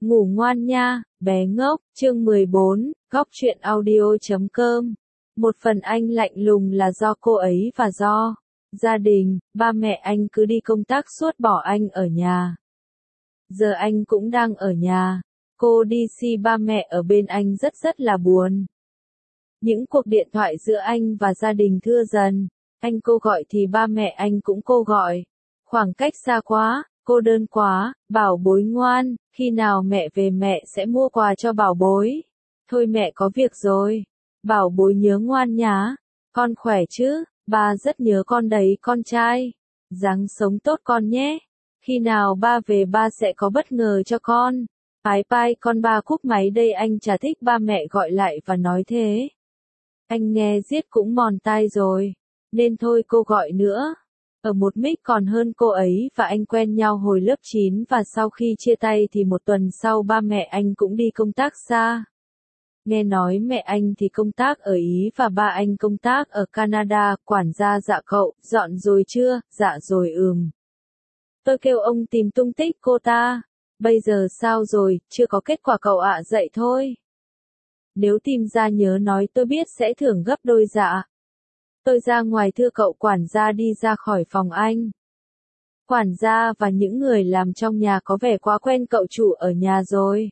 Ngủ ngoan nha, bé ngốc, chương 14, góc truyện audio.com. Một phần anh lạnh lùng là do cô ấy và do gia đình, ba mẹ anh cứ đi công tác suốt bỏ anh ở nhà. Giờ anh cũng đang ở nhà, cô đi si ba mẹ ở bên anh rất là buồn. Những cuộc điện thoại giữa anh và gia đình thưa dần, anh cô gọi thì ba mẹ anh cũng cô gọi. Khoảng cách xa quá, cô đơn quá, bảo bối ngoan, khi nào mẹ về mẹ sẽ mua quà cho bảo bối. Thôi mẹ có việc rồi, bảo bối nhớ ngoan nhá, con khỏe chứ, ba rất nhớ con đấy con trai. Ráng sống tốt con nhé, khi nào ba về ba sẽ có bất ngờ cho con. Bye bye con, ba cúp máy đây. Anh chả thích ba mẹ gọi lại và nói thế. Anh nghe riết cũng mòn tai rồi, nên thôi cô gọi nữa. Ở một mic còn hơn. Cô ấy và anh quen nhau hồi lớp 9 và sau khi chia tay thì một tuần sau ba mẹ anh cũng đi công tác xa. Nghe nói mẹ anh thì công tác ở Ý và ba anh công tác ở Canada. Quản gia: dạ cậu, dọn rồi chưa? Dạ rồi Tôi kêu ông tìm tung tích cô ta. Bây giờ sao rồi? Chưa có kết quả cậu ạ. Dậy thôi. Nếu tìm ra nhớ nói tôi biết sẽ thưởng gấp đôi. Dạ. Tôi ra ngoài thưa cậu. Quản gia đi ra khỏi phòng anh. Quản gia và những người làm trong nhà có vẻ quá quen cậu chủ ở nhà rồi.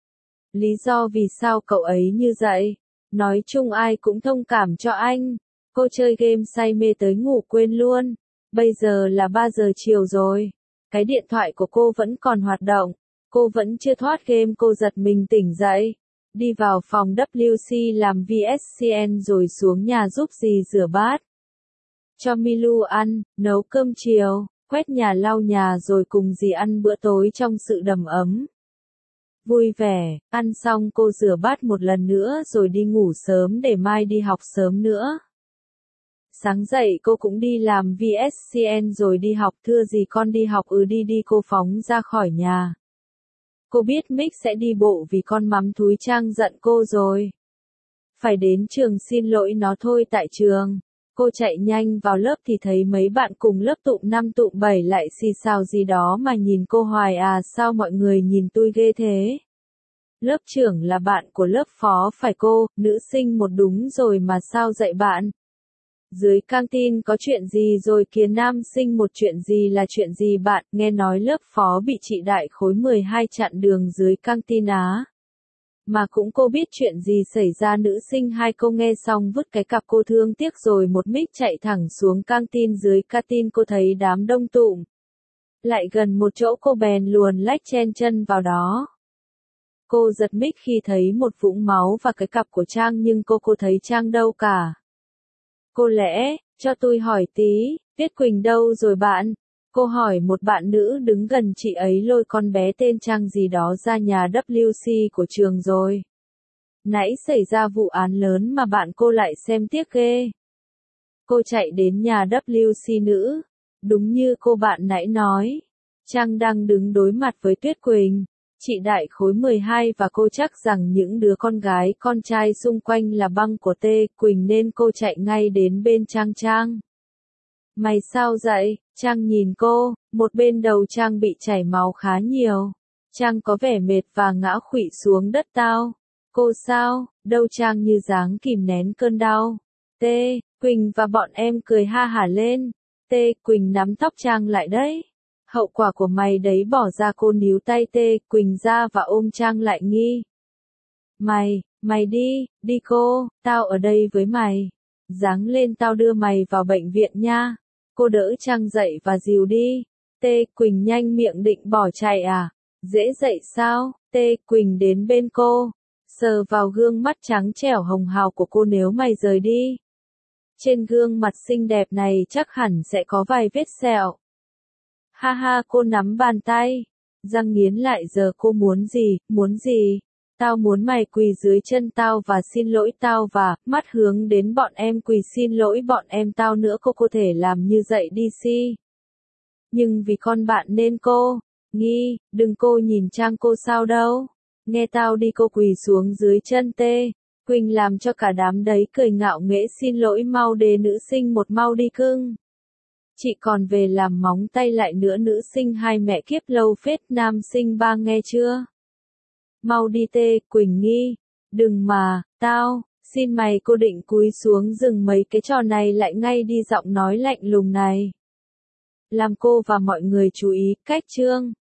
Lý do vì sao cậu ấy như vậy? Nói chung ai cũng thông cảm cho anh. Cô chơi game say mê tới ngủ quên luôn. Bây giờ là 3 giờ chiều rồi. Cái điện thoại của cô vẫn còn hoạt động. Cô vẫn chưa thoát game. Cô giật mình tỉnh dậy. Đi vào phòng WC làm VSCN rồi xuống nhà giúp dì rửa bát. Cho Milu ăn, nấu cơm chiều, quét nhà lau nhà rồi cùng dì ăn bữa tối trong sự đầm ấm. Vui vẻ, ăn xong cô rửa bát một lần nữa rồi đi ngủ sớm để mai đi học sớm nữa. Sáng dậy cô cũng đi làm VSCN rồi đi học. Thưa dì con đi học. Đi. Cô phóng ra khỏi nhà. Cô biết Mick sẽ đi bộ vì con mắm thúi Trang giận cô rồi. Phải đến trường xin lỗi nó thôi. Tại trường, cô chạy nhanh vào lớp thì thấy mấy bạn cùng lớp tụm 5 tụm 7 lại xì xào gì đó mà nhìn cô hoài. À sao mọi người nhìn tôi ghê thế? Lớp trưởng là bạn của lớp phó phải cô, nữ sinh một đúng rồi mà sao dạy bạn? Dưới căng tin có chuyện gì rồi kìa nam sinh một chuyện gì là chuyện gì bạn? Nghe nói lớp phó bị chị đại khối 12 chặn đường dưới căng tin á. Mà cũng cô biết chuyện gì xảy ra. Nữ sinh 2 cô nghe xong vứt cái cặp cô thương tiếc rồi một mic chạy thẳng xuống căng tin. Dưới căng tin cô thấy đám đông tụm lại gần một chỗ. Cô bèn luồn lách chen chân vào đó. Cô giật mic khi thấy một vũng máu và cái cặp của Trang nhưng cô thấy Trang đâu cả. Cô lẽ, cho tôi hỏi tí, Tuyết Quỳnh đâu rồi bạn? Cô hỏi một bạn nữ đứng gần chị ấy. Lôi con bé tên Trang gì đó ra nhà WC của trường rồi. Nãy xảy ra vụ án lớn mà bạn cô lại xem tiếc ghê. Cô chạy đến nhà WC nữ. Đúng như cô bạn nãy nói. Trang đang đứng đối mặt với Tuyết Quỳnh, chị đại khối 12 và cô chắc rằng những đứa con gái con trai xung quanh là băng của Tê Quỳnh nên cô chạy ngay đến bên Trang. Trang, mày sao vậy? Trang nhìn cô, một bên đầu Trang bị chảy máu khá nhiều. Trang có vẻ mệt và ngã khuỵu xuống đất. Tao. Cô sao? Đâu? Trang như dáng kìm nén cơn đau. Tê Quỳnh và bọn em cười ha hả lên. Tê Quỳnh nắm tóc Trang lại đấy. Hậu quả của mày đấy bỏ ra. Cô níu tay Tê Quỳnh ra và ôm Trang lại nghi. Mày đi cô, tao ở đây với mày. Ráng lên tao đưa mày vào bệnh viện nha. Cô đỡ Trang dậy và dìu đi. Tê Quỳnh nhanh miệng định bỏ chạy. À, dễ dậy sao? Tê Quỳnh đến bên cô, sờ vào gương mắt trắng trẻo hồng hào của cô. Nếu mày rời đi, trên gương mặt xinh đẹp này chắc hẳn sẽ có vài vết sẹo. Ha ha, cô nắm bàn tay, răng nghiến lại. Giờ cô muốn gì? Tao muốn mày quỳ dưới chân tao và xin lỗi tao và, mắt hướng đến bọn em, quỳ xin lỗi bọn em tao nữa. Cô có thể làm như vậy đi si. Nhưng vì con bạn nên cô, đừng. Cô nhìn Trang. Cô sao đâu? Nghe tao đi. Cô quỳ xuống dưới chân Tê Quỳnh làm cho cả đám đấy cười ngạo nghễ. Xin lỗi mau đề nữ sinh một, mau đi cưng. Chị còn về làm móng tay lại nữa. Nữ sinh 2 mẹ kiếp lâu phết. Nam sinh 3 nghe chưa? Mau đi tê, Quỳnh Nghi. Đừng mà, tao, xin mày. Cô định cúi xuống dừng mấy cái trò này lại ngay đi giọng nói lạnh lùng này. Làm cô và mọi người chú ý, cách chương.